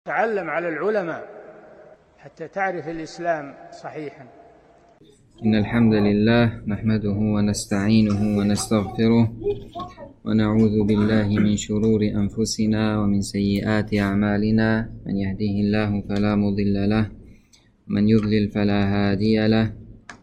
تعلم على العلماء حتى تعرف الإسلام صحيحا. إن الحمد لله نحمده ونستعينه ونستغفره ونعوذ بالله من شرور أنفسنا ومن سيئات أعمالنا، من يهده الله فلا مضل له ومن يضلل فلا هادي له،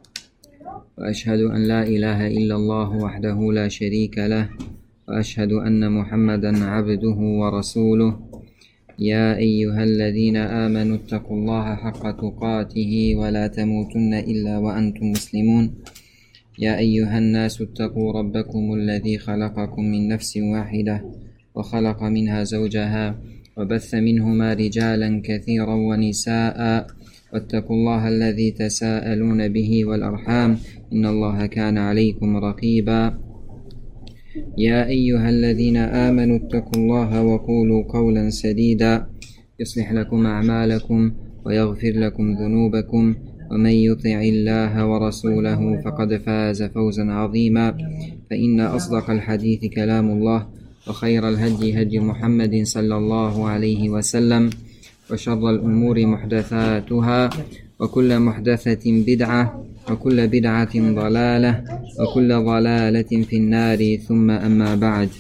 وأشهد أن لا إله إلا الله وحده لا شريك له، وأشهد أن محمدا عبده ورسوله. يا أيها الذين آمنوا اتقوا الله حق تقاته ولا تموتن إلا وأنتم مسلمون. يا أيها الناس اتقوا ربكم الذي خلقكم من نفس واحدة وخلق منها زوجها وبث منهما رجالا كثيرا ونساء، واتقوا الله الذي تساءلون به والأرحام إن الله كان عليكم رقيبا. يا أيها الذين آمنوا اتقوا الله وقولوا قولا سديدا يصلح لكم أعمالكم ويغفر لكم ذنوبكم، ومن يطع الله ورسوله فقد فاز فوزا عظيما. فإن أصدق الحديث كلام الله، وخير الهدي هدي محمد صلى الله عليه وسلم، وشر الأمور محدثاتها، وكل محدثة بدعة، وكل بدعة ضلالة، وكل ضلالة في النار. ثم أما بعد.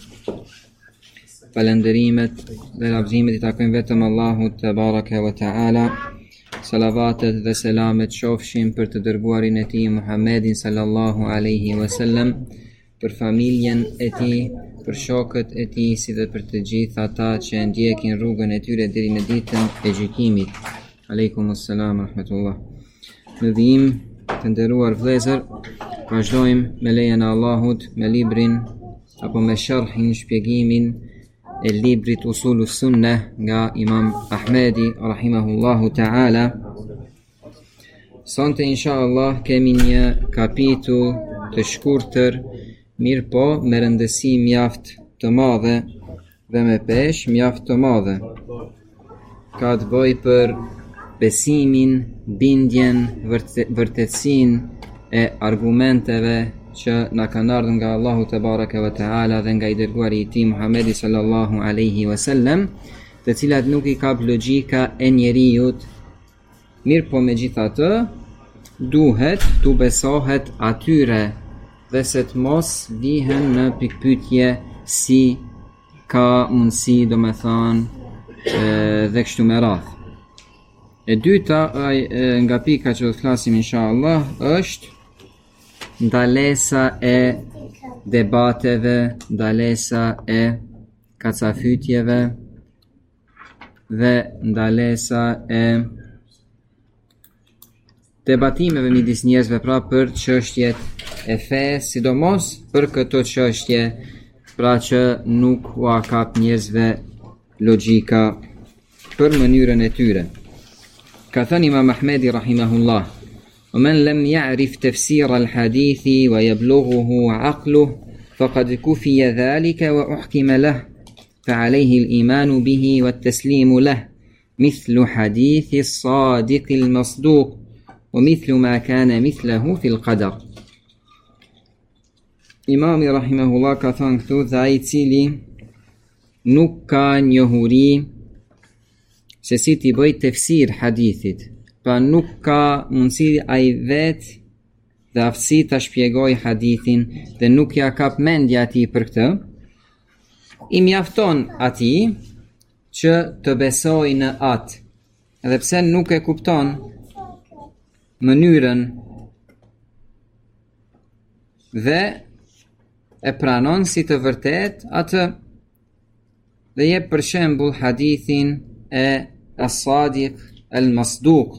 Falënderimet dhe lavdërimet I takojnë vetëm Allahut te baraka wa taala. Salavatet dhe selamet qofshin për të dërguarin e tij Muhammedin sallallahu alaihi wasallam, për familjen e tij, për shokët e tij, si dhe për të gjithë ata që ndjekin rrugën e tyre deri në ditën e gjykimit. Aleikum assalam rahmatullah. Në vijim të nderuar vëllezër, vazhdojmë me lejen e Allahut me librin apo me sharhin, shpjegimin e librit Usulus Sunnah nga Imam Ahmedi rahimahullahu ta'ala. Sonte inshallah kemi një kapitull të shkurtër, mirë po me rëndësi mjaft të madhe dhe me peshë mjaft të madhe. Ka të bëjë për besimin, bindjen, vërtetësinë e argumenteve që na kanë ardhur nga Allahu te baraka wa taala dhe nga I dërguari I tij Muhamedi sallallahu alaihi wasallam, të cilat nuk I kap logjika e njerëzit. Mirë po megjithatë, duhet tu besohet atyre dhe se të mos vihen në pikpyetje si ka mundësi, domethënë, dhe kështu me radhë. E dyta nga pika që do të flasim inshallah është ndalesa e debateve, ndalesa e kacafytjeve dhe ndalesa e debatimeve midis njerëzve, pra për çështjet e fesë, sidomos për këto çështje pra që nuk u kap njerëzve logjika për mënyrën e tyre. Ka thënë Imam Ahmedi rahimahullah: ومن لم يعرف تفسير الحديث ويبلغه عقله فقد كفي ذلك وأحكم له، فعليه الإيمان به والتسليم له، مثل حديث الصادق المصدوق، ومثل ما كان مثله في القدر. Imami rahimahullah ka thënë këtu: dhe ai I cili nuk ka njohuri se si t'i bëj tefsir hadithit, pra nuk ka mundësi ai vetë dhe aftësi ta shpjegoj hadithin dhe nuk ja kap mendja atij për këtë, I mjafton atij që të besoj në atë, edhe pse nuk e kupton mënyrën dhe e pranon si të vërtet atë, dhe jep për shembull hadithin e as-Sadiq al-Masduq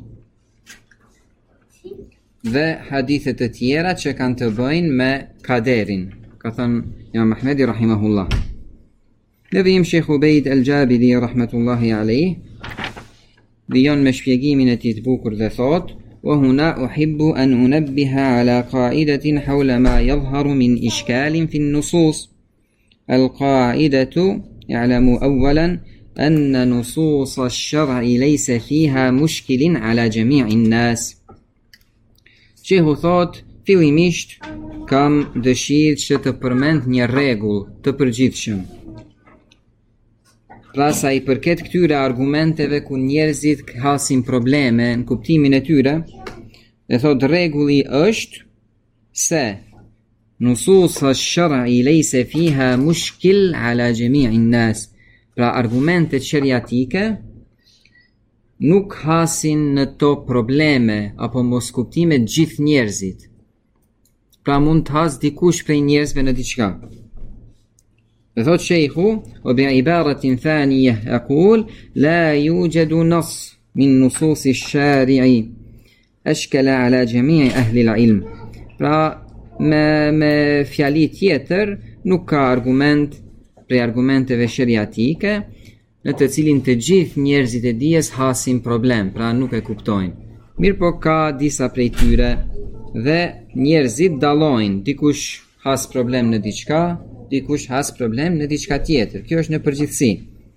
dhe hadithe të tjera që kanë të bëjnë me kaderin. Ka thënë Imam Ahmedi rahimahullah. Në vijim Sheikh Ubejd al-Jabiri rahmatullahi alayh vijon me shpjegimin e tij të bukur dhe thot: وهنا أحب أن أنبه على قاعدة حول ما يظهر من إشكال في النصوص. القاعدة: اعلموا أولا أن نصوص الشرع ليس فيها مشكل على جميع الناس. Shehu thot, fillimisht kam dëshirë që të përmend një rregull të përgjithshëm. Pra sa I përket këtyre argumenteve ku njerëzit hasin probleme në kuptimin e tyre, dhe thot rregulli është se nusus ash-shar'i laysa fiha mushkil ala jami'in nas. Pra argumentet shariatike nuk hasin në to probleme apo mos kuptime gjithë njerëzit. Pra mund të has dikush prej njerëzve në diçka. Dhe thot shejhu, o bi ibaratin thaniyah aqul la yujadu nas min nusus ash-shari'i ashkala ala jami' ahli al-ilm. Pra me fjali tjetër nuk ka argument prej argumenteve shariatike në të cilin të gjithë njerëzit e dijes hasin problem, pra nuk e kuptojnë. Mirë po ka disa prej tyre dhe njerëzit dallojnë, dikush has problem në diçka, dikush has problem në diçka tjetër. Kjo është në përgjithësi.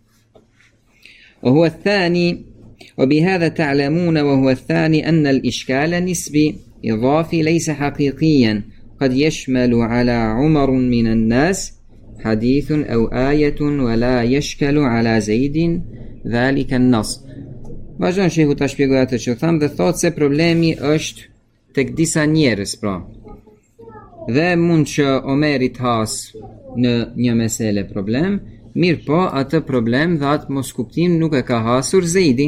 وهو الثاني وبهذا تعلمون وهو الثاني أن الإشكال نسبي إضافي ليس حقيقيا قد يشمل على عمر من الناس حديث أو آية ولا يشكل على زيد ذلك النص. Vazhdon shehu ta shpjegoj atë që tham dhe thot se problemi është tek disa njerëz pra. Dhe mund që Omeri të has në një mesele problem, mirë po atë problem dhe atë mos kuptim nuk e ka hasur Zejdi.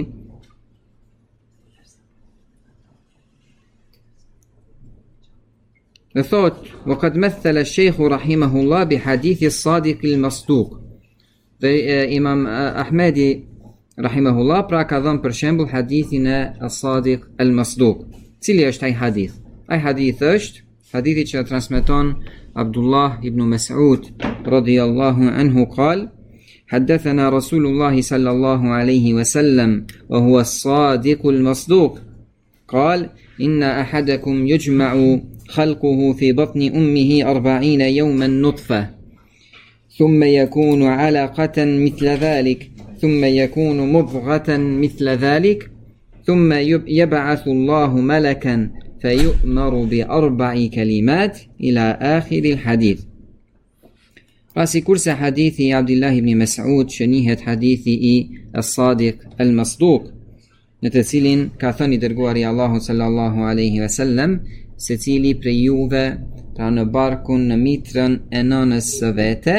Dhe thot, وقد مثل الشيخ رحمه الله بحديث الصادق المصدوق. Dhe Imam Ahmedi rahimahullah pra ka dhënë për shembull hadithin e As-Sadiq al-Masduq. Cili është ai hadith? Ai hadith është hadithi që transmeton Abdullah ibn Mas'ud radiyallahu anhu قال حدثنا رسول الله صلى الله عليه وسلم وهو الصادق المصدوق قال إن أحدكم يجمع خلقه في بطن أمه 40 يوما نطفة ثم يكون علقة مثل ذلك ثم يكون مضغة مثل ذلك ثم يبعث الله ملكا فيؤمر ب4 كلمات إلى آخر الحديث. Pasi kurse hadithi I Abdullah ibn Mas'ud që njihet hadithi I As-Sadiq al-Masduq, në të cilin ka thënë I dërguari Allahu sallallahu alaihi wasallam, se cili prej juve pra në barkun në mitrën e nënës së vete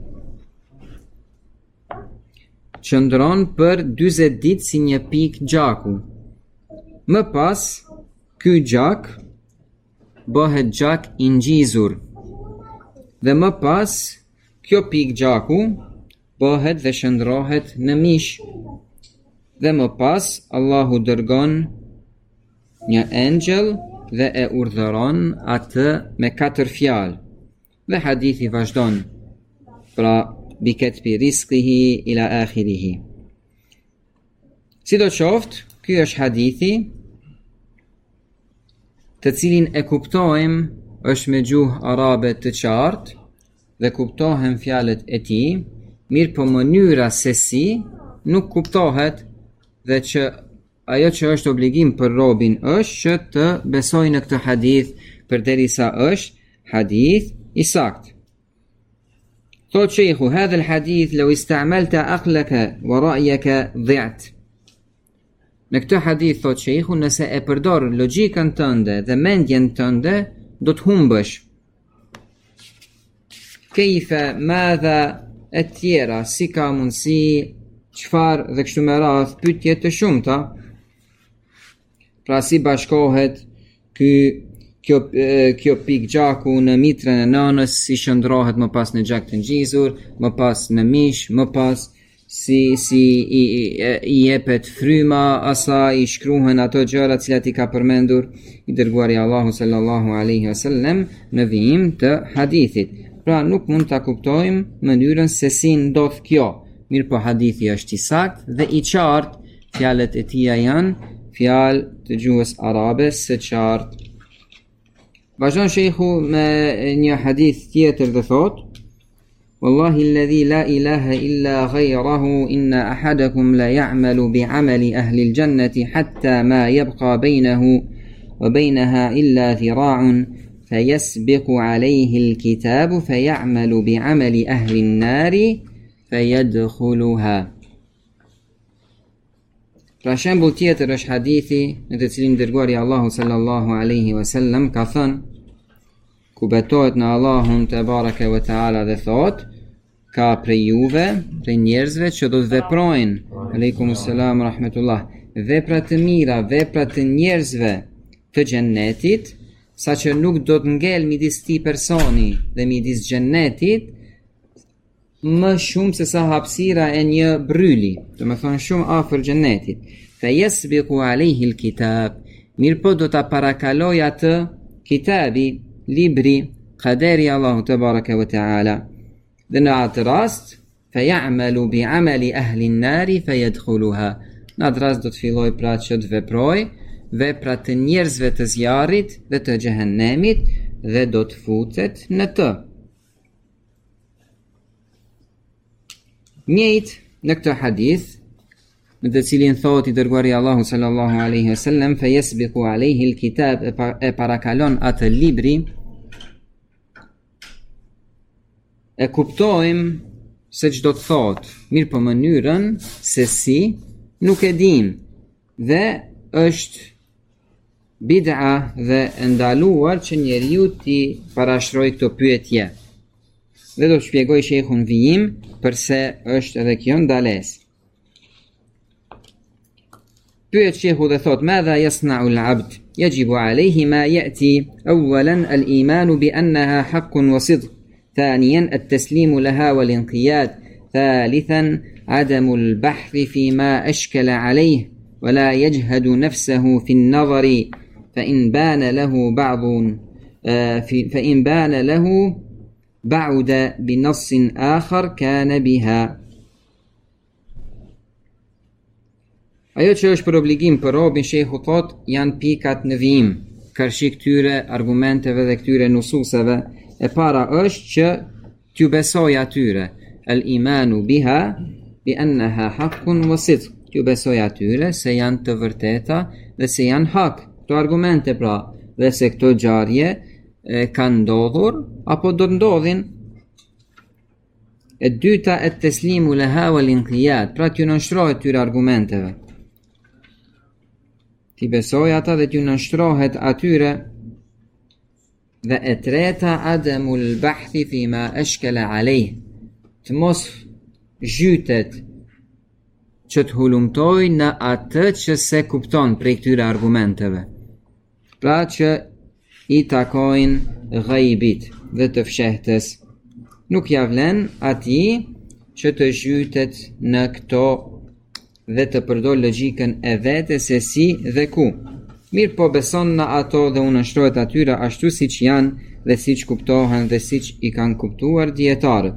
qëndron për 40 ditë si një pikë gjaku. Më pas, ky gjak bëhet gjak I ngjizur. Dhe më pas, kjo pikë gjaku bëhet dhe shndrohet në mish. Dhe më pas, Allahu dërgon një engjël dhe e urdhëron atë me 4 fjalë. Dhe hadithi vazhdon. Pra bikatbi rizqihi ila akhirihi. Sidoqoftë, ky është hadithi të cilin e kuptojmë është me gjuhë arabe të qartë dhe kuptohen fjalët e tij, mirë po mënyra se si nuk kuptohet dhe që ajo që është obligim për robin është që të besojë në këtë hadith përderisa është hadith I sakt. Thot sheikhu, hadha al-hadith law ista'malta aqlaka wa ra'yaka dhi'at. Në këtë hadith thot sheikhu, nëse e përdor logjikën tënde dhe mendjen tënde, do të humbësh. Kejfe, madha e tjera, si ka mundësi, çfarë dhe kështu me radhë, pyetje të shumta. Pra si bashkohet kjo pikë gjaku në mitrën e nënës, si shndrohet më pas në gjak të ngjizur, më pas në mish, më pas si I jepet fryma asaj, I shkruhen ato gjëra të cilat I ka përmendur I dërguari Allahu sallallahu alaihi wasallam në vijim të hadithit. Pra nuk mund ta kuptojmë mënyrën se si ndodh kjo. Mirë po hadithi është I saktë dhe I qartë, fjalët e tija janë fjalë të gjuhës arabe së qartë. Vazhdon sheikhu me një hadith tjetër dhe thot: والله الذي لا إله إلا غيره إن أحدكم لا يعمل بعمل أهل الجنة حتى ما يبقى بينه وبينها إلا ذراع فيسبق عليه الكتاب فيعمل بعمل أهل النار فيدخلها. Pra shembull tjetër është hadithi në të cilin dërguari Allahu sallallahu alaihi wasallam ka thënë, ku betohet në Allahun te baraka ve taala dhe thot, ka prej juve, prej njerëzve që do të veprojnë, aleikum selam rahmetullah, vepra të mira, vepra të njerëzve të xhennetit, saqë nuk do të ngel midis ti personi dhe midis xhennetit më shumë se sa hapësira e një bryli, do të thonë shumë afër xhennetit. Fa yasbiqu alayhi alkitab, mirë po do ta parakaloj atë kitabi, libri, qaderi Allahu te baraka ve taala. Dhe në atë rast, fa ya'malu bi amali ahli an-nar fa yadkhuluha. Në atë rast do të filloj pra që të veproj veprat të njerëzve të zjarrit dhe të xhehenemit dhe do të futet në të. Njëjt në këtë hadith, në të cilin thot i dërguari Allahu sallallahu alaihi wasallam, fa yasbiqu alaihi alkitab, e parakalon atë libri, e kuptojmë se çdo të thot, mirë po mënyrën se si nuk e dim, dhe është bid'a dhe ndaluar që njeriu ti parashrojë këto pyetje. Dhe do të shpjegoj shejkhun vijim përse është edhe kjo ndalesë. Pyet shejhu dhe thot, madha yasna'u al-'abd? Yajibu alayhi ma ya'ti awwalan al-iman bi annaha haqqun wa sidq, thaniyan at-taslimu laha wal-inqiyad, thalithan عدم البحث فيما أشكل عليه ولا يجهد نفسه في النظر فإن بان له بعد بنص آخر كان بها. Ajo që është për obligim për robin, shehu thot, janë pikat në vijim, kërshi këtyre argumenteve dhe këtyre nususeve. E para është që t'ju besoj atyre, al-imanu biha bi annaha haqqun wa sidq, t'ju besoj atyre se janë të vërteta dhe se janë hak, këto argumente pra, dhe se këto gjarje kanë ndodhur apo do të ndodhin. E dyta e teslimu laha wal inqiyad, pra t'ju nënshtrohet tyre argumenteve, t'i besoj ata dhe t'ju nënshtrohet atyre. Dhe e treta adamul bahthi fima ashkala alejh, të mos zhytet që të hulumtoj në atë që se kupton prej këtyre argumenteve, pra që i takojnë ghaibit dhe të fshehtës. Nuk ja vlen ati që të zhytet në këto dhe të përdor logjikën e vete se si dhe ku. Mirë po beson në ato dhe unë nështrohet atyra ashtu si që janë dhe si që kuptohen dhe si që i kanë kuptuar dietarët.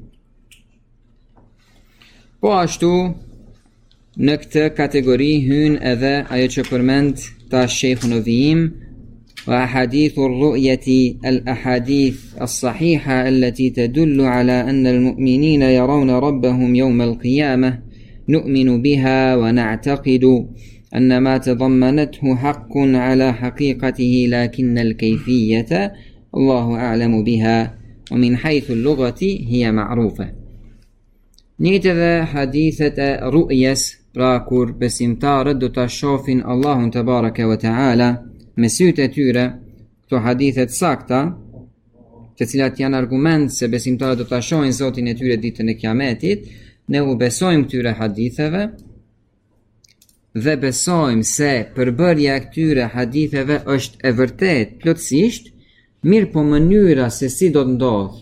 Po ashtu, në këtë kategori hyn edhe ajo që përmend ta shejhu në vijim, wa ahadithu rru'yati al-ahadith as-sahiha allati tadullu ala anna al-mu'minina yarawna rabbahum yawma al-qiyamah nu'minu biha wa na'taqidu أن ما تضمنته حق على حقيقته لكن الكيفية الله أعلم بها ومن حيث اللغة هي معروفة. Njëjtë edhe hadithet e ru'jes, pra kur besimtarët do ta shohin Allahun te baraka ve taala me sytë e tyre, këto hadithet sakta, të cilat janë argument se besimtarët do ta shohin Zotin e tyre ditën e Kiametit, ne u besojmë këtyre haditheve dhe besojmë se përbërja e këtyre haditheve është e vërtet plotësisht, mirë po mënyra se si do të ndodhë,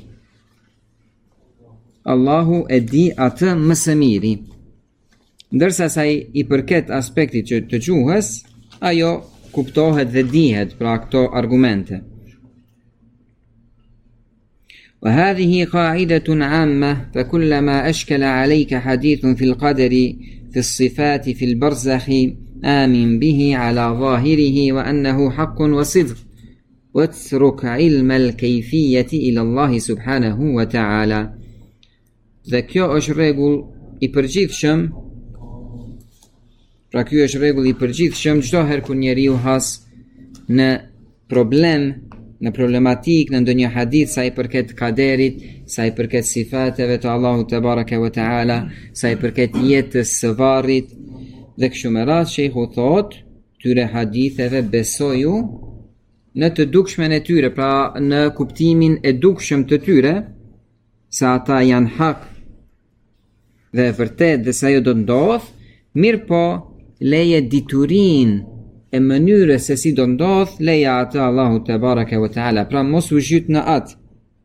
Allahu e di atë më së miri. Ndërsa sa i përket aspektit që të gjuhës, ajo kuptohet dhe dihet pra këto argumente. وهذه قاعدة عامة فكلما أشكل عليك حديث في القدر في الصفات في البرزخ آمن به على ظاهره وأنه حق وصدق واترك علم الكيفية إلى الله سبحانه وتعالى. Dhe kjo është rregull i përgjithshëm, pra kjo është rregull i përgjithshëm çdo herë kur njeriu has në problem në problematik, në ndonjë hadith sa i përket kaderit, sa i përket sifateve të Allahu te baraka wa taala, sa i përket jetës së varrit dhe kështu me radhë. Sheikhu thot, tyre haditheve besoju në të dukshmen e tyre, pra në kuptimin e dukshëm të tyre, sa ata janë hak dhe e vërtet dhe sa jo do ndodh, mirë po leje diturin e mënyrës se si do ndodh, leja atë Allahu te baraka wa taala, pra mos u zhyt në atë.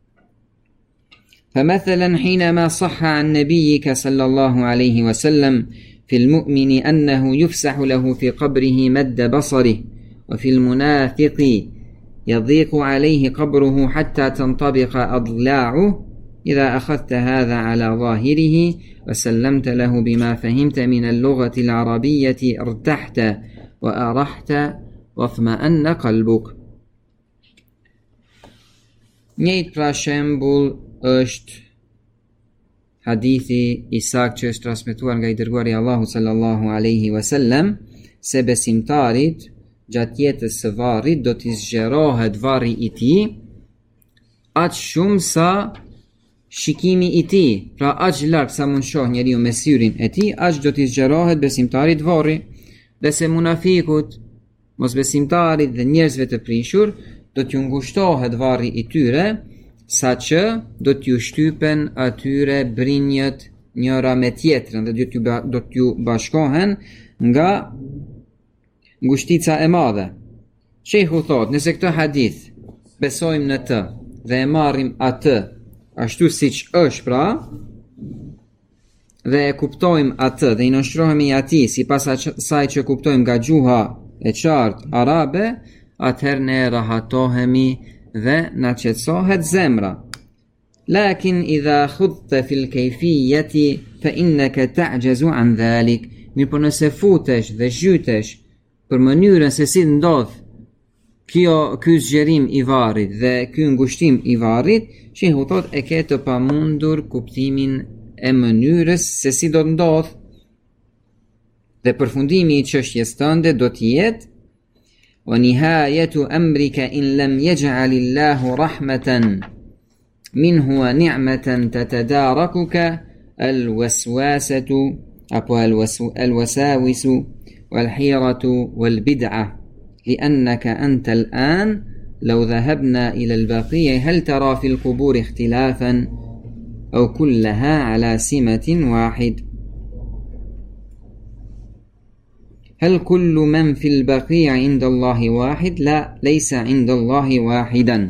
فمثلا حينما صح عن نبيك صلى الله عليه وسلم في المؤمن أنه يفسح له في قبره مد بصره، وفي المنافق يضيق عليه قبره حتى تنطبق أضلاعه، إذا أخذت هذا على ظاهره وسلمت له بما فهمت من اللغة العربية ارتحت وأرحت واطمأن قلبك. Njëjtë pra shembull është hadithi i saktë që është transmetuar nga i dërguari Allahu sallallahu alaihi wasallam, se besimtarit gjatë jetës së varrit do t'i zgjerohet varri i tij aq shumë sa shikimi i tij, pra aq larg sa mund shoh njeriu me syrin e tij, aq do t'i zgjerohet besimtarit varri. Dhe se munafikut, mosbesimtarit dhe njerëzve të prishur do t'ju ngushtohet varri i tyre, sa që do t'ju shtypen atyre brinjët njëra me tjetrën dhe do t'ju bashkohen nga ngushtica e madhe. Sheikhu thot, nëse këtë hadith besojmë në të dhe e marrim atë ashtu siç është pra, dhe e kuptojmë atë dhe i nënshtrohemi atij sipas asaj që kuptojmë nga gjuha e qartë arabe, atëherë ne rahatohemi dhe na qetësohet zemra. Lakin idha khudta fil kayfiyati fa innaka ta'jazu an dhalik. Mirë po nëse futesh dhe zhytesh për mënyrën se si ndodh ky zgjerim i varrit dhe ky ngushtim i varrit, shehu thot e ke të pamundur kuptimin e mënyrës se si do ndodh. Dhe përfundimi i çështjes tënde do të jetë وَنِهَايَةُ أَمْرِكَ إِنْ لَمْ يَجْعَلِ اللَّهُ رَحْمَةً مِنْهُ وَنِعْمَةً تَتَدَارَكُكَ الْوَسْوَاسَةُ الْوَسَاوِسُ وَالْحِيرَةُ وَالْبِدْعَةُ لِأَنَّكَ أَنْتَ الْآنَ لَوْ ذَهَبْنَا إِلَى الْبَقِيعِ هَلْ تَرَى فِي الْقُبُورِ اخْتِلَافًا أَوْ كُلَّهَا عَلَى سِمَةٍ واحد. هل كل من في البقيع عند الله واحد؟ لا، ليس عند الله واحدا.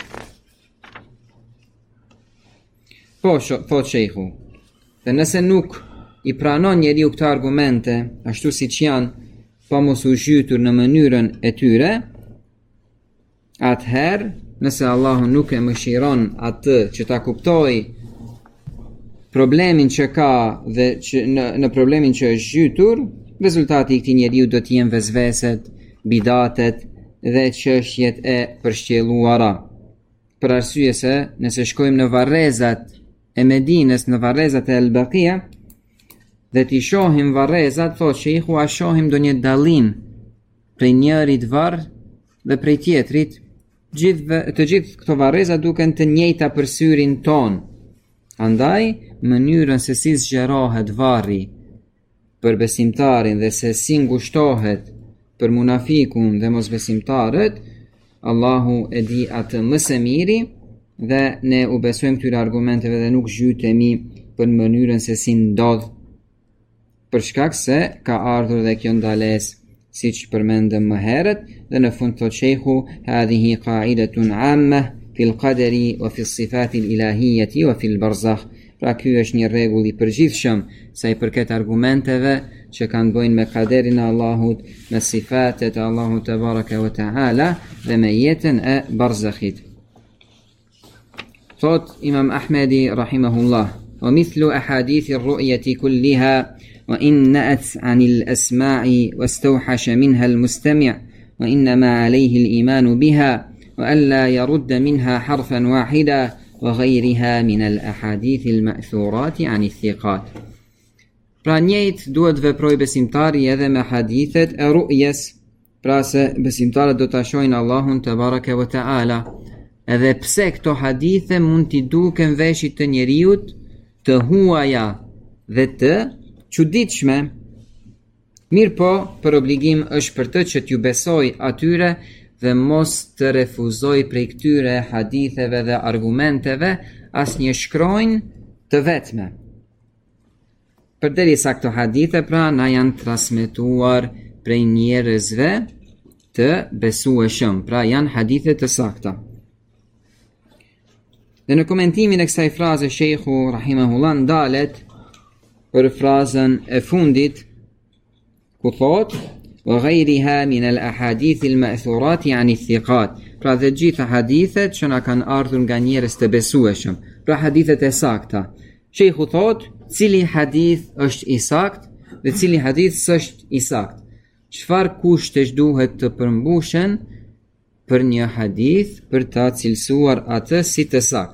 Thot sheikhu, dhe nëse nuk i pranon njeriu këto argumente ashtu siç janë, pa mos u zhytur në mënyrën e tyre, atëherë nëse Allahu nuk e mëshiron atë që ta kuptoj problemin që ka dhe që në problemin që është zhytur, rezultati i këtij njeriu do të jenë vezveset, bidatet dhe çështjet e përshqelluara. Për arsye se nëse shkojmë në varrezat e Medinës, në varrezat e El-Bakia, dhe t'i shohim varrezat, thot sheikhu, a shohim ndonjë dallim prej njërit varr dhe prej tjetrit, të gjithë këto varreza duken të njëjta për syrin ton. Andaj, mënyrën se si zgjerohet varri për besimtarin dhe se si ngushtohet për munafikun dhe mosbesimtarët, Allahu e di atë më së miri dhe ne u besojmë këtyre argumenteve dhe nuk zhytemi për mënyrën se si ndodh, për shkak se ka ardhur dhe kjo ndalesë siç përmendëm më herët. Dhe në fund thot sheikhu, hadhihi qa'idatun 'amma fil qadari wa fi sifati al-ilahiyati wa fil barzakh. Pra ky është një rregull i përgjithshëm sa i përket argumenteve që kanë bëjnë me kaderin e Allahut, me sifatet e Allahut te baraka wa taala dhe me jetën e barzakhit. Thot Imam Ahmedi rahimahullah, wa mithlu ahadithi ar-ru'yati kulliha wa in na'at 'an al-asma'i wastawhasha minha al-mustami' wa inma 'alayhi al-iman biha wa alla yarudda minha harfan wahida وغيرها من الأحاديث المأثورات عن الثقات. Pra njëjtë duhet veproj besimtari edhe me hadithet e ru'jes, pra se besimtarët do ta shohin Allahun te baraka wa taala. Edhe pse këto hadithe mund t'i duken veshit të njeriut të huaja dhe të çuditshme, mirë po për obligim është për të që t'ju besoj atyre dhe mos të refuzoj prej këtyre haditheve dhe argumenteve asnjë shkronjë të vetme. Përderisa këto hadithe pra na janë transmetuar prej njerëzve të besueshëm, pra janë hadithe të sakta. Dhe në komentimin e kësaj fraze Sheikhu rahimahullah ndalet për frazën e fundit ku thot wa ghayriha min al-ahadith al-ma'thurat yani thiqat, pra dhe gjitha hadithet që na kanë ardhur nga njerëz të besueshëm, pra hadithet e sakta. Sheikhu thot cili hadith është i sakt dhe cili hadith s'është i sakt. Çfarë kushtesh duhet të përmbushen për një hadith për ta cilësuar atë si të sakt.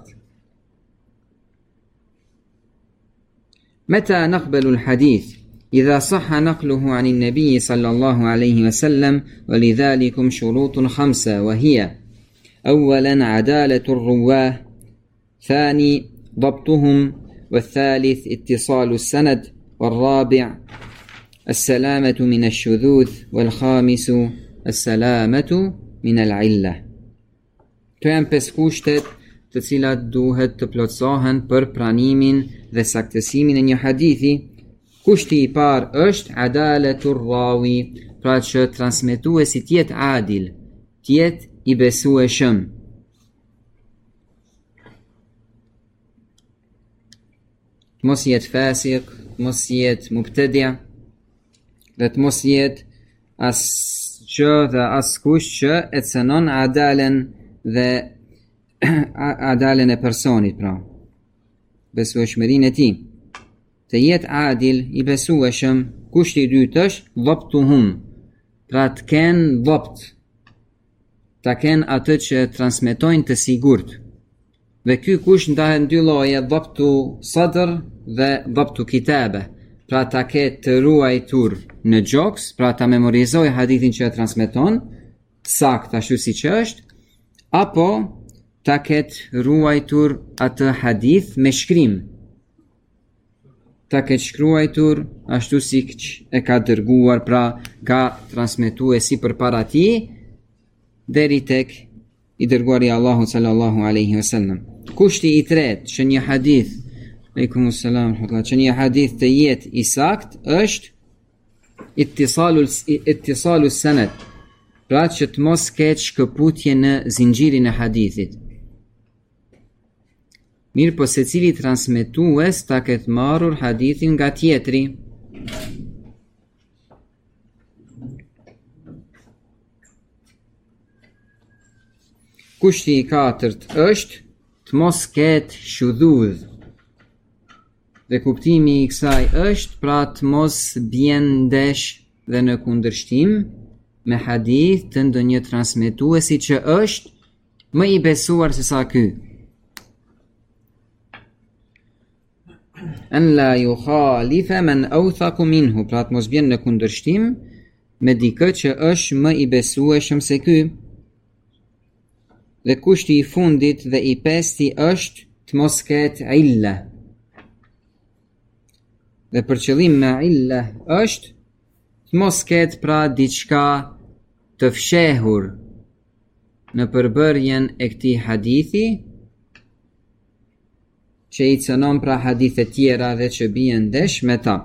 متى نقبل الحديث إذا صح نقله عن النبي صلى الله عليه وسلم ولذلك شروط 5 وهي أولا عدالة الرواه، ثاني ضبطهم، والثالث اتصال السند، والرابع السلامة من الشذوذ، والخامس السلامة من العلة. Këto janë 5 kushtet të cilat duhet të plotësohen për pranimin dhe saktësimin e një hadithi. Kushti i parë është adaletur rawi, pra që transmetuesi tjetë adil, tjetë i besueshëm. Mos jetë fasik, mos jetë mubtadi', dhe të mos jetë as gjë dhe as kush që e cënon adalen dhe adalen e personit, pra besueshmërinë e tij. Të jetë adil i besueshëm. Kushti i dytë është dhabtuhum, pra të kenë dhabt, ta kenë atë që transmetojnë të sigurt. Dhe ky kusht ndahet në 2 lloje, dhabtu sadr dhe dhabtu kitabe, pra ta ketë të ruajtur në gjoks, pra ta memorizoj hadithin që e transmeton sakt ashtu siç është, apo ta ketë ruajtur atë hadith me shkrim, ta ketë shkruajtur ashtu siç e ka dërguar, pra ka transmetuesi përpara tij deri tek i dërguari Allahu sallallahu alaihi wasallam. Kushti i tretë që një hadith, aleikum selam, që një hadith të jetë i sakt është ittisalu sanad, pra që të mos ketë shkëputje në zinxhirin e hadithit. Mirë po se cili transmetues ta ketë marrur hadithin nga tjetri. Kushti i katërt është të mos ketë shudhudh. Dhe kuptimi i kësaj është pra të mos bjen ndesh dhe në kundërshtim me hadith të ndonjë transmetuesi që është më i besuar se sa ky. An la yukhalifa man awthaq minhu, pra të mos bjen në kundërshtim me dikë që është më i besueshëm se ky. Dhe kushti i fundit dhe i pesti është të mos ketë illa. Dhe për qëllim me illa është të mos ketë pra diçka të fshehur në përbërjen e këtij hadithi, që i cënon pra hadithe tjera dhe që bien ndesh me ta.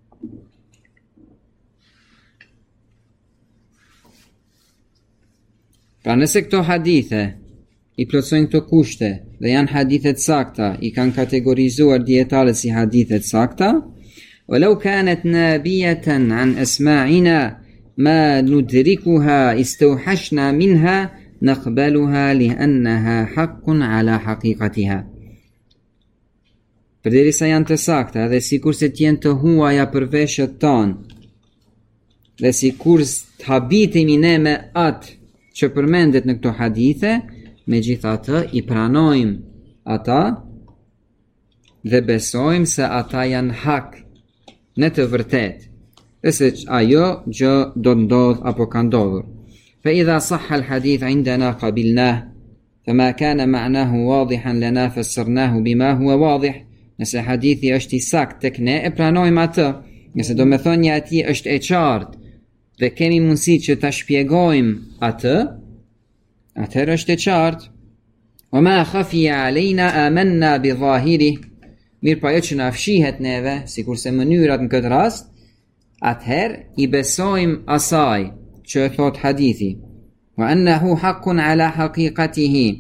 Pra nëse këto hadithe i plotësojnë këto kushte dhe janë hadithet sakta, i kanë kategorizuar dietarët si hadithet sakta, ولو كانت نابية عن أسماعنا ما ندركها استوحشنا منها نقبلها لأنها حق على حقيقتها. Përderisa janë të sakta dhe sikur se t'jenë të huaja për veshët tanë dhe sikur të habitemi ne me atë që përmendet në këto hadithe, megjithatë i pranojmë ata dhe besojmë se ata janë hak, në të vërtet. dhe se ajo gjë do të ndodh apo ka ndodhur. Fa idha sahha al-hadith indana qabilnah, fama kana ma'nahu wadihan lana fassarnahu bima huwa wadih. Nëse hadithi është i saktë tek ne, e pranojmë atë. Nëse do me thonë një ati është e qartë dhe kemi mundësi që ta shpjegojmë atë, atëherë është e qartë. Wa ma khafiya alejna amanna bi dhahirih. Mirë pa jo që na fshihet neve, sikurse mënyrat në këtë rast, atëherë i besojmë asaj që e thot hadithi. Wa annahu haqqun ala haqiqatihi.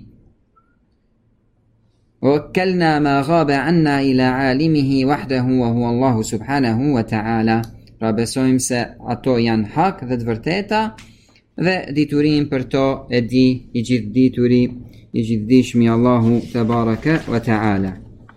ووكلنا ما غاب عنا إلى عالمه وحده وهو الله سبحانه وتعالى. Pra besojmë se ato janë hak dhe të vërteta dhe diturin për to e di i gjithë dituri, i gjithdishmi Allahu Tebaraka wa Ta'ala.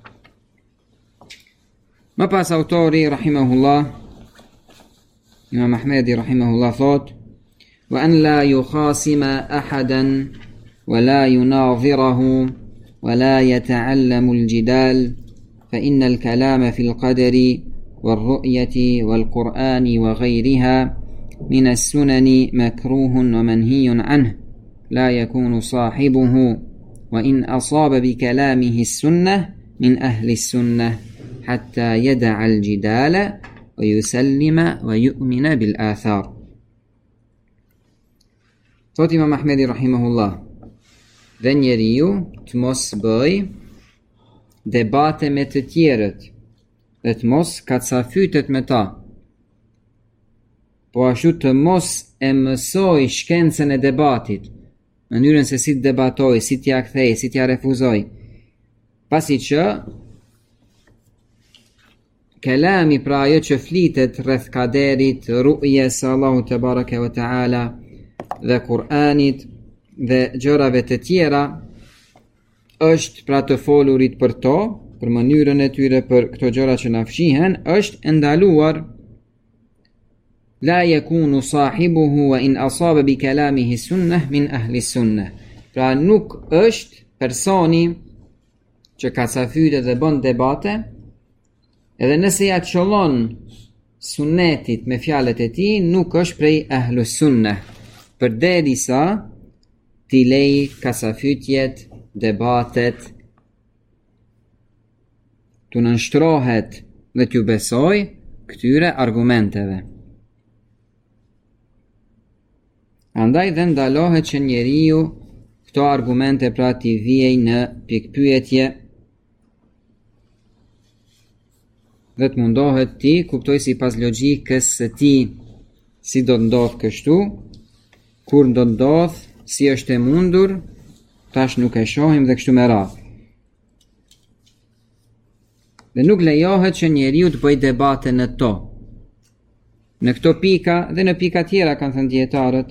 Më pas autori rahimahullah, Imam Ahmedi rahimahullah thot: wa an la yukhasima ahadan wa la yunadhirahu ولا يتعلم الجدال فإن الكلام في القدر والرؤية والقرآن وغيرها من السنن مكروه ومنهي عنه لا يكون صاحبه وإن أصاب بكلامه السنة من أهل السنة حتى يدع الجدال ويسلم ويؤمن بالآثار. Thot Imam Ahmedi rahimahullah, dhe njeriu të mos bëj debate me të tjerët dhe të mos kacafytet me ta, po ashtu të mos e mësoj shkencën e debatit, mënyrën se si të debatoj, si t'ja kthej, si t'ja refuzoj, pasi që kelami pra ajo që flitet rreth kaderit, ru'jes Allahu Tebaraka wa Ta'ala dhe Kur'anit dhe gjërave të tjera, është pra të folurit për to, për mënyrën e tyre, për këto gjëra që na fshihen, është ndaluar. La yakunu sahibuhu wa in asaba bi kalamihi sunnah min ahli sunnah. Pra nuk është personi që kacafytet dhe bën debate, edhe nëse ja çollon sunnetit me fjalët e tij, nuk është prej ahlu sunnah, përderisa t'i lej kasafytjet, debatet, t'u nënshtrohet dhe t'ju besoj këtyre argumenteve. Andaj dhe ndalohet që njeriu këto argumente pra t'i vijej në pikpyetje dhe të mundohet ti kuptoj si pas logjikës së ti si do të ndodh kështu, kur do të ndodh, si është e mundur, tash nuk e shohim dhe kështu me radhë. Dhe nuk lejohet që njeriu të bëjë debate në to. Në këto pika dhe në pika tjera kanë thënë dietarët.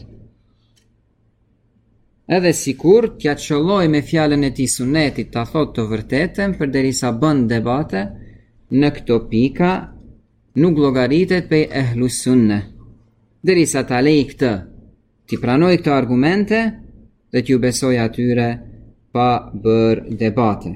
Edhe sikur t'ja çolloj me fjalën e tij sunetit ta thotë të vërtetën, përderisa bën debate, në këto pika nuk llogaritet pe ehlus sunnah. Derisa ta lej këtë, ti pranoj këto argumente dhe t'ju besoj atyre pa bër debate.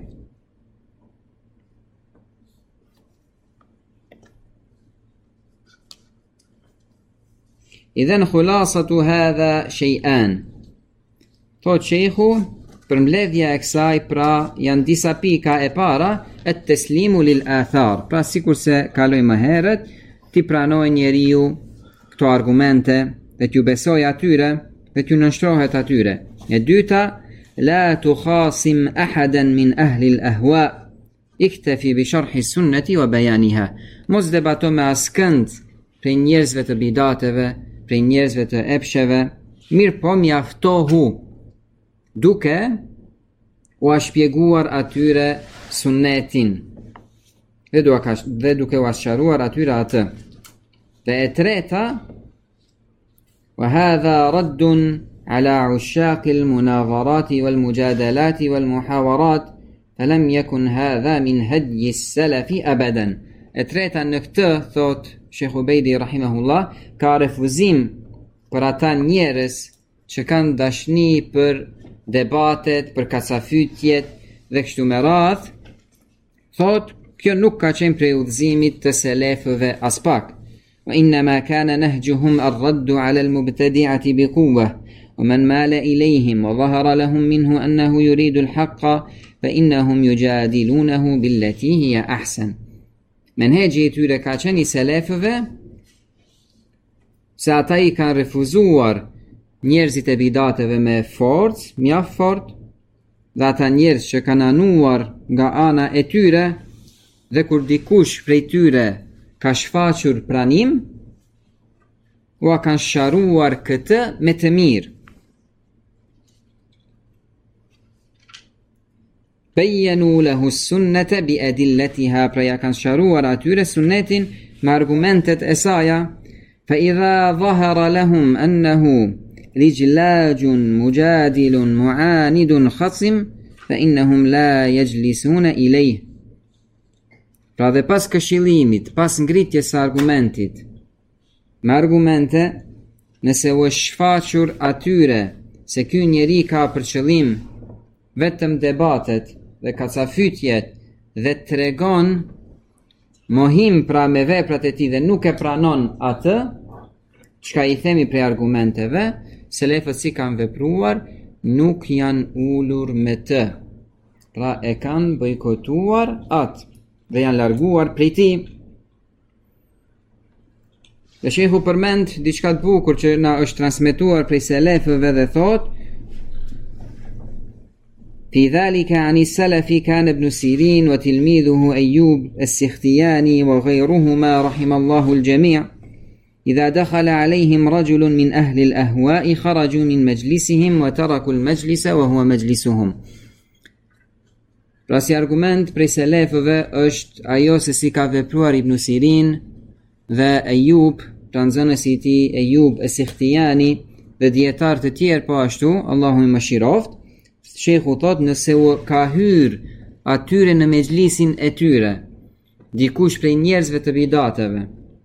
Idhen khulasatu hadha shay'an. Thot sheikhu, për mbledhja e kësaj pra janë disa pika. E para, at-taslimu lil athar. Pra sikur se kaloj më herët, ti pranoj njeriu këto argumente dhe t'ju besoj atyre dhe t'ju nënshtrohet atyre. E dyta, la tukhasim ahadan min ahli al-ahwa, iktafi bi sharhi sunnati wa bayaniha. Mos debato me askënd prej njerëzve të bidateve, prej njerëzve të epsheve, mirë po mjaftohu duke u shpjeguar atyre sunnetin dhe duke u sqaruar atyre atë. Dhe e treta, wa hadha raddun ala ushaqi al-munadharati wal-mujadalati wal-muhawarat, falam yakun hadha min hadyi as-salafi abadan. E treta në këtë, thot Sheikh Ubejdi rahimahullah, ka refuzim për ata njerëz që kanë dashni për debatet, për kacafytjet dhe kështu me radhë, thot kjo nuk ka qenë prej udhëzimit të selefëve as pak. وإنما كان نهجهم الرد على المبتدعة بقوة، ومن مال إليهم وظهر لهم منه أنه يريد الحق فإنهم يجادلونه بالتي هي أحسن. منهجی tyre ka qenë i selefëve se ata I kanë refuzuar njerëzit e bidateve me forcë, mjaft fort, dhe ata njerëz që kanë anuar nga ana e tyre, dhe kur dikush prej tyre ka shfaqur pranim, ua kanë sharuar këtë me të mirë. Bejenu lehu sunnete bi edilletiha, pra ja kanë sharuar atyre sunnetin me argumentet e saja. Fa idha dhahara lahum annahu rijlajun mujadilun muanidun khasim fa innahum la yajlisuna ilejh. Pra dhe pas këshillimit, pas ngritjes së argumentit me argumente, nëse u shfaqur atyre se ky njeri ka për qëllim vetëm debatet dhe kacafytjet dhe tregon mohim pra me veprat e tij dhe nuk e pranon atë çka I themi prej argumenteve, selefët si kanë vepruar, nuk janë ulur me të, pra e kanë bojkotuar atë dhe janë larguar prej tij. Dhe shehu përmend diçka të bukur që na është transmetuar prej selefëve dhe thot: في ذلك عن السلف كان ابن سيرين وتلميذه أيوب السختياني وغيرهما رحم الله الجميع إذا دخل عليهم رجل من أهل الأهواء خرجوا من مجلسهم وتركوا المجلس وهو مجلسهم. Pra si argument prej selefëve është ajo se si ka vepruar Ibn Sirin dhe Ejub, pra nxënësi I tij Ejub es-Sikhtijani dhe dietar të tjerë po ashtu, Allahu I mëshiroft. Shekhu thot, nëse u ka hyr atyre në mejlisin e tyre dikush prej njerëzve të bidateve,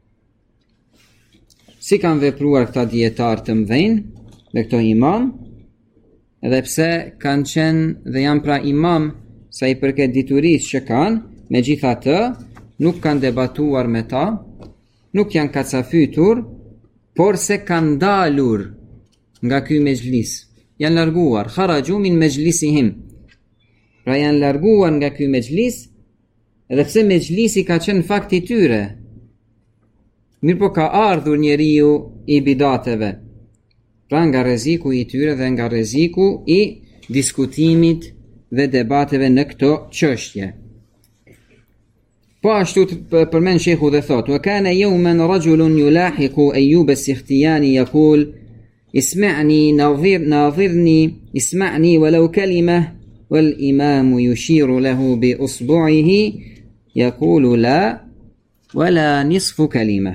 si kanë vepruar këta dietar të mëdhenj dhe këto imam, edhe pse kanë qenë dhe janë pra imam sa I përket diturisë që kanë, megjithatë nuk kanë debatuar me ta, nuk janë kacafytur, por se kanë dalur nga ky mejlis, janë larguar, kharaju min mejlisihim, pra janë larguar nga ky mejlis, edhe pse mejlisi ka qenë fakti I tyre, mirë po ka ardhur njeriu I bidateve, pra nga rreziku I tyre dhe nga rreziku I diskutimit dhe debateve në këto çështje. Po ashtu përmend shehu dhe thot: "Wa kana yawman rajulun yulahiqu Ayyub as-Sikhtiyani yaqul اسمعني ناظرني اسمعني ولو كلمة والإمام يشير له بأصبعه يقول لا ولا نصف كلمة."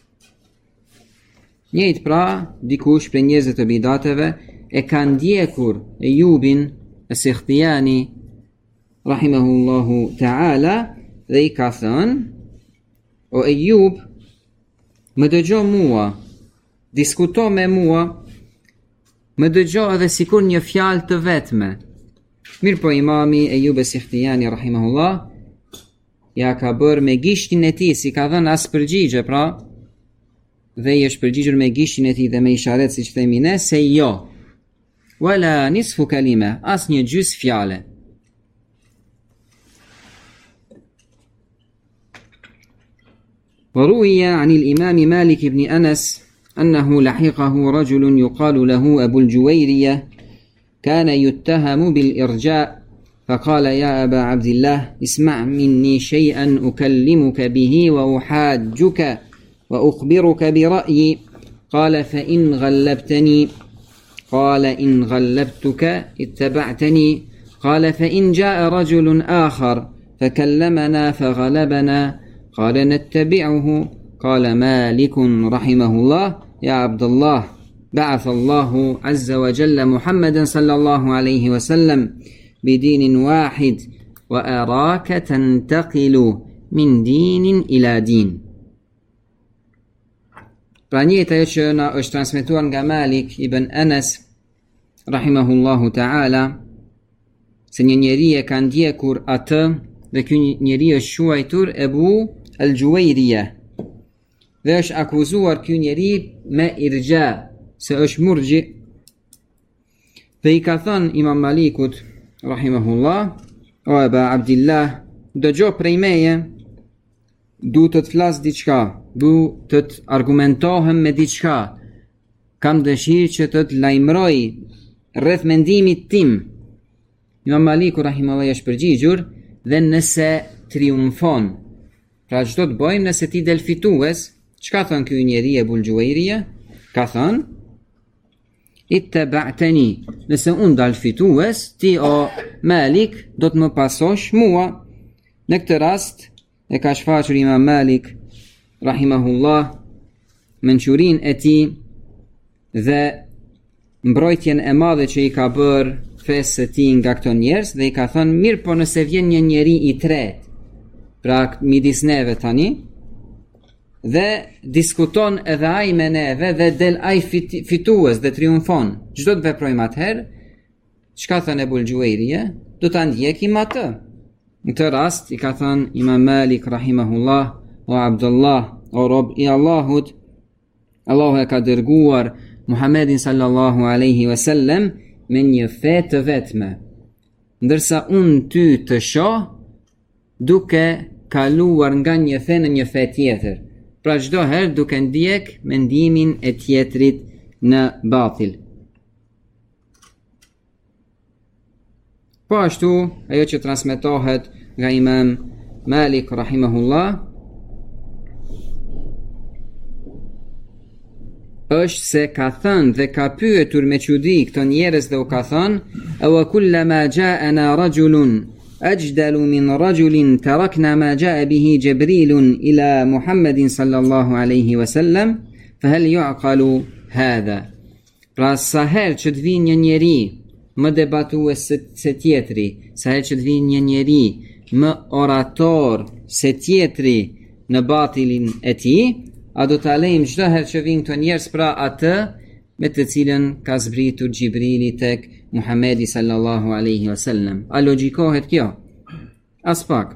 Njëjtë pra, dikush për njerëzit të bidateve e kanë ndjekur Ejubin es-Sikhtijani rahimahullahu ta'ala dhe I ka thënë: "O Ejub, më dëgjo mua, diskuto me mua, më dëgjo edhe sikur një fjalë të vetme." Mirë po imami Ejub es-Sikhtijani rahimahullah ja ka bërë me gishtin e tij, si ka dhënë as përgjigje pra, dhe I është përgjigjur me gishtin e tij dhe me isharet siç themi ne, se jo, wala nisfu kalime, as një gjys fjale. وروي عن الإمام مالك بن أنس أنه لحقه رجل يقال له أبو الجويرية كان يتهم بالإرجاء فقال: يا أبا عبد الله، اسمع مني شيئا أكلمك به وأحاجك وأخبرك برأيي. قال: فإن غلبتني. قال: إن غلبتك اتبعتني. قال: فإن جاء رجل آخر فكلمنا فغلبنا قال: نتبعه. قال مالك رحمه الله: يا عبد الله، بعث الله عز وجل محمدا صلى الله عليه وسلم بدين واحد وأراك تنتقل من دين إلى دين. Pra njëta ajo që na është transmetuar nga Malik ibn Anas rahimahullahu ta'ala, se një njeri e ka ndjekur atë dhe ky njeri është quajtur Ebu al-Juwayriya, dhe është akuzuar ky njeri me irgja, se është murgji. Dhe i ka thënë Imam Malikut rahimahullah: o Aba Abdillah, dëgjo prej meje, du të të flas diçka, du të të argumentohem me diçka, kam dëshirë që të të lajmëroj rreth mendimit tim. Imam Maliku rahimahullah është përgjigjur: dhe nëse triumfon, pra çdo të bëjmë nëse ti del fitues. Çka thon ky njeri Ebul Gjuwairija? Ka thënë: ittaba'tani, nëse unë dal fitues, ti o Malik do të më pasosh mua. Në këtë rast e ka shfaqur Imam Malik rahimahullah mençurinë e tij dhe mbrojtjen e madhe që i ka bërë fesë së tij nga këto njerëz, dhe i ka thënë: mirë, po nëse vjen një njeri i tretë, pra midis neve tani, dhe diskuton edhe ai me neve dhe del ai fitues dhe triumfon, çdo të veprojmë atëherë, çka thënë Ebul Gjuwairija? Do ta ndjekim atë. Në këtë rast i ka thënë Imam Malik rahimahullah: o Abdullah, o rob i Allahut, Allahu e ka dërguar Muhammedin sallallahu alaihi wasallam me një fe të vetme, ndërsa unë ty të shoh duke kaluar nga një fe në një fe tjetër, pra çdo herë duke ndjek mendimin e tjetrit në batil. Po ashtu, ajo që transmetohet nga Imam Malik rahimahullah është se ka thënë dhe ka pyetur me çudi këto njerëz dhe u ka thënë: aw kullama ja'ana rajulun ajdalu min rajulin tarakna ma ja'a bihi Jibrilun ila Muhammedin sallallahu alaihi wasallam fa hal yu'qalu hadha. Pra sa herë që të vinë një njeri më debatues se tjetri, sa herë që të vinë një njeri më orator se tjetri në batilin e tij, a do të alejmë çdo herë që vinë këto njerëz pra atë me të cilën ka zbritur Gjibrili tek Muhamedi sallallahu alaihi wasallam? A logjikohet kjo? As pak.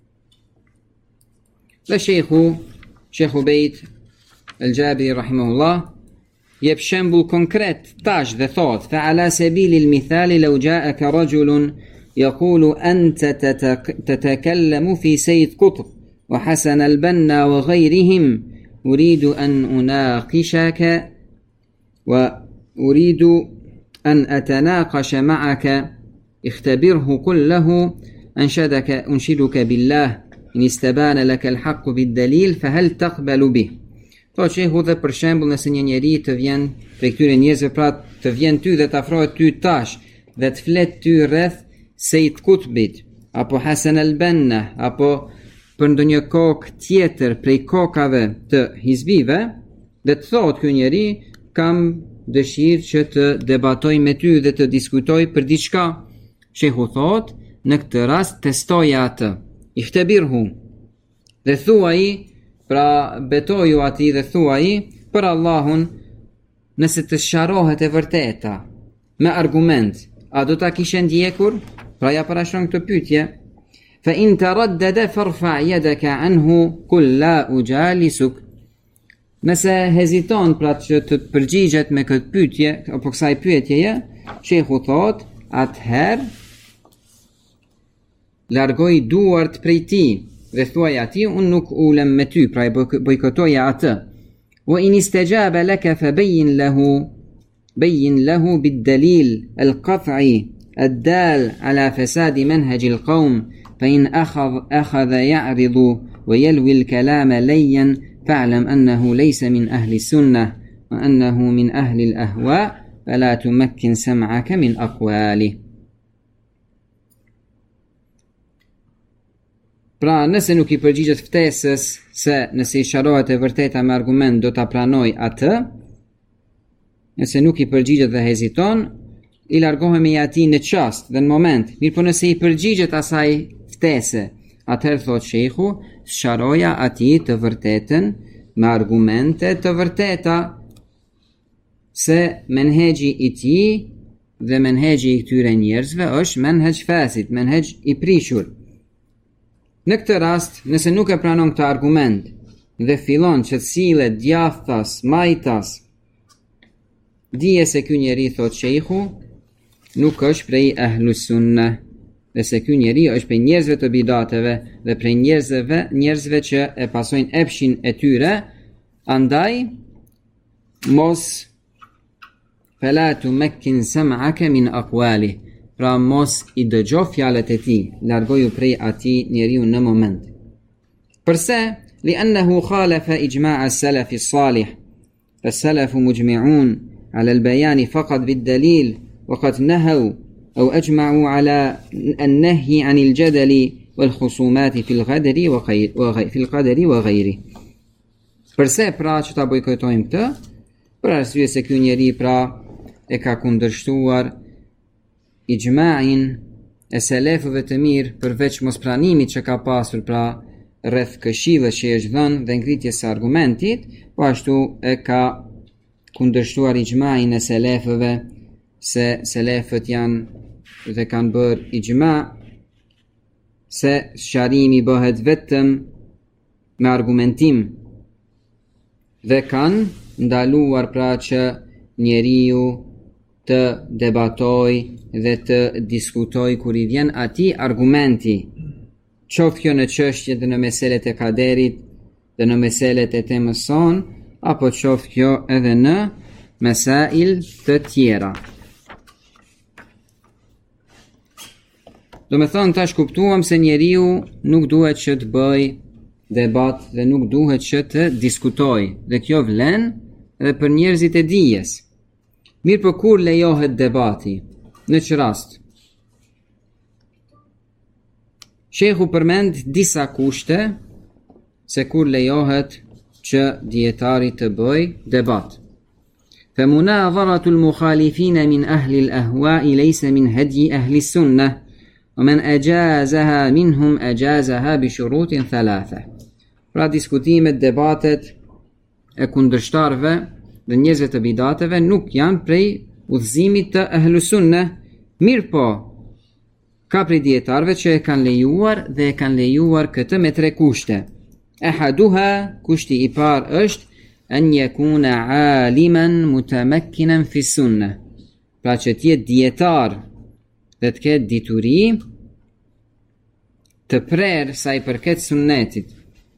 Dhe Sheikhu Bejt el-Gjabiri rahimahullah jep shembull konkret tash dhe thot: fa ala sabili al-mithali law ja'aka rajulun yaqulu anta tatakallamu fi Sayyid Qutb wa Hasan al-Banna wa ghayrihim أريد أن أناقشك وأريد أن أتناقش معك اختبره كله أنشدك بالله إن استبان لك الحق بالدليل فهل تقبل به. Thot shehu dhe për shembull nëse një njeri të vjen prej këtyre njerëzve, pra të vjen ty dhe të afrohet ty tash dhe të flet ty rreth Sayyid Qutbit apo Hasan al-Banna apo për ndonjë kokë tjetër prej kokave të hizbive, dhe të thot ky njeri: kam dëshirë që të debatoj me ty dhe të diskutoj për diçka. Shehu thot: në këtë rast testoja atë, ihtebirhu, dhe thuaj, pra betoju ati dhe thuaj për Allahun, nëse të sqarohet e vërteta me argument, a do ta kishe ndjekur? Pra ja parashon këtë pyetje: fa in taraddada farfa yadaka anhu qul la ujalisuk. Nëse heziton pra që të përgjigjet me këtë pyetje apo kësaj pyetjeje, shehu thot: atëherë largoj duart prej tij dhe thuaj atij: unë nuk ulem me ty, pra e bojkotoja atë. Wa in istajaba laka fabayyin lahu bid-dalil al-qat'i ad-dal ala fasadi manhaj al-qawm فإن أخذ يعرض ويلوي الكلام ليا فاعلم أنه ليس من أهل السنة وأنه من أهل الأهواء فلا تمكن سمعك من أقواله. Pra nëse nuk i përgjigjet ftesës se nëse i sqarohet e vërteta me argument do ta pranoj atë, nëse nuk i përgjigjet dhe heziton, i largohemi atij në çast dhe në moment. Mirë, po nëse i përgjigjet asaj ftese, atëherë thot shehu, sqaroja atij të vërtetën me argumente të vërteta, se menhexhi i tij dhe menhexhi i këtyre njerëzve është menhex fasid, menhex i prishur. Në këtë rast, nëse nuk e pranon këtë argument dhe fillon që sillet djathtas, majtas, dije se ky njeri, thot shejhu, nuk është prej ahlus sunnah, dhe se ky njeri është prej njerëzve të bidateve dhe prej njerëzve që e pasojnë epshin e tyre, andaj mos fala tumakkin sam'aka min aqwali, pra mos i dëgjo fjalët e tij, largoju prej atij njeriu në moment. Përse? لأنه خالف إجماع السلف الصالح فالسلف مجمعون على البيان فقط بالدليل وقد نهوا أو أجمعوا على النهي عن الجدل والخصومات في القدر وغيره. Përse pra që ta bojkotojmë këtë? Për arsye se ky njeri pra e ka kundërshtuar ijma'in e selefëve të mirë përveç mospranimit që ka pasur pra rreth këshillës që është dhënë dhe ngritjes së argumentit, po ashtu e ka kundërshtuar ijma'in e selefëve se selefët janë dhe kanë bërë ijma se sharimi bëhet vetëm me argumentim dhe kanë ndaluar pra që njeriu të debatoj dhe të diskutoj kur i vjen atij argumenti, qoftë kjo në çështje dhe në meselet e kaderit dhe në meselet e temës son, apo qoftë kjo edhe në mesail të tjera. Do me thonë tash kuptuam se njeriu nuk duhet që të bëj debat dhe nuk duhet që të diskutoj, dhe kjo vlen edhe për njerëzit e dijes. Mirë për kur lejohet debati, në që rast? Shehu përmend disa kushte se kur lejohet që dietari të bëj debat. فمناظرة المخالفين من أهل الأهواء ليس من هدي أهل السنة ومن أجازها منهم أجازها بشروط ثلاثة. Pra diskutimet, debatet e kundërshtarëve dhe njerëzve të bidateve nuk janë prej udhëzimit të ahlus sunnah, mirë po ka prej dietarëve që e kanë lejuar dhe e kanë lejuar këtë me 3 kushte. Ahaduha, kushti i parë është an yakuna aliman mutamakkinan fi sunnah, pra që të jetë dietar dhe të ketë dituri të prerë sa i përket sunnetit.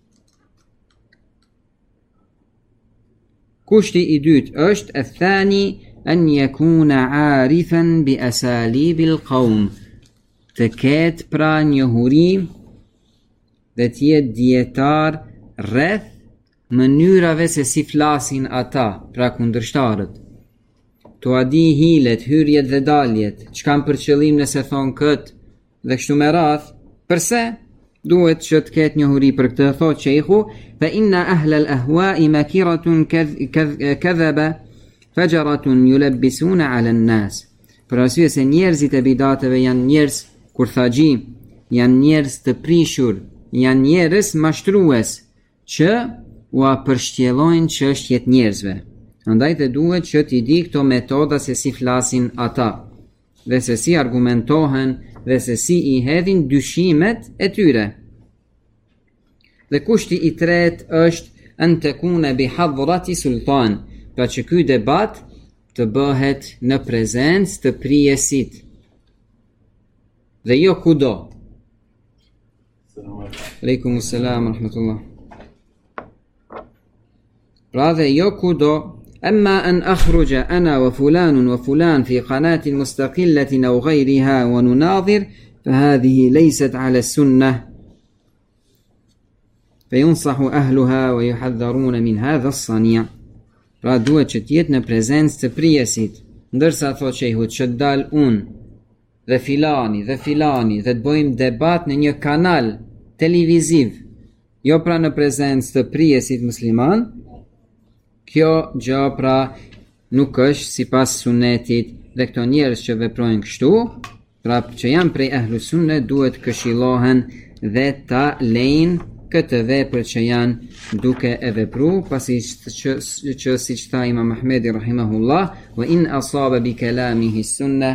Kushti i dytë është athani an yakuna arifan bi asalibil qawm, të ketë pra njohuri dhe të jetë dietar rreth mënyrave se si flasin ata, pra kundërshtarët. To adi hilet, hyrjet dhe daljet, që kam për qëllim nëse thonë këtë dhe kështu me radh, përse duhet që të ketë njohuri për këtë, thot shejhu, fa inna ahla al-ahwa'i makiratun kadhaba fajaratun yulabbisuna 'ala an-nas. Për arsye se njerëzit e bidateve janë njerëz kurthaxhi, janë njerëz të prishur, janë njerëz mashtrues që u përshqellojnë çështjet njerëzve. Andaj të duhet që t'i di këto metoda se si flasin ata, dhe se si argumentohen, dhe se si i hedhin dyshimet e tyre. Dhe kushti i tretë është an takuna bi hadrati sultan, pra që ky debat të bëhet në prezencë të prijesit. Dhe jo kudo. Aleikum selam rahmatullah. Pra dhe jo kudo. أما أن أخرج أنا وفلان وفلان في قناة مستقلة أو غيرها ونناظر فهذه ليست على السنة فينصح أهلها ويحذرون من هذا الصنيع. Pra duhet që t'jetë në prezencë të prijesit, ndërsa thot shehu që dal unë dhe filani dhe të bëjmë debat në një kanal televiziv, jo pra në prezencë të prijesit musliman, kjo gjë pra nuk është sipas sunetit, dhe këto njerëz që veprojnë kështu, pra që janë prej ahlus sunne, duhet këshillohen dhe ta lejnë këtë vepër që janë duke e vepru, pasi që siç tha Imam Ahmedi rahimahullah, wa in asaba bi kalamihi sunnah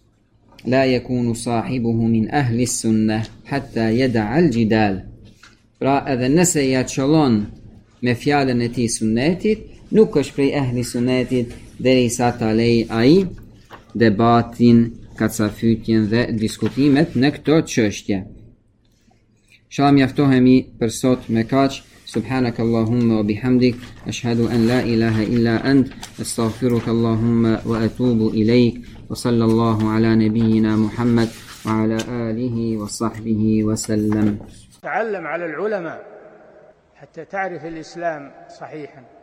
la yakunu sahibuhu min ahli sunnah hatta yada'a al-jidal. Pra edhe nëse ja qëllon me fjallën e tij sunetit, nuk është prej ehli sunetit derisa ta lej ai debatin, kacafytjen dhe diskutimet në këto çështje. Inshallah mjaftohemi për sot me kaq. سبحانك اللهم وبحمدك أشهد أن لا إله إلا أنت أستغفرك اللهم وأتوب إليك وصلى الله على نبينا محمد وعلى آله وصحبه وسلم. تعلم على العلماء حتى تعرف الإسلام صحيحا.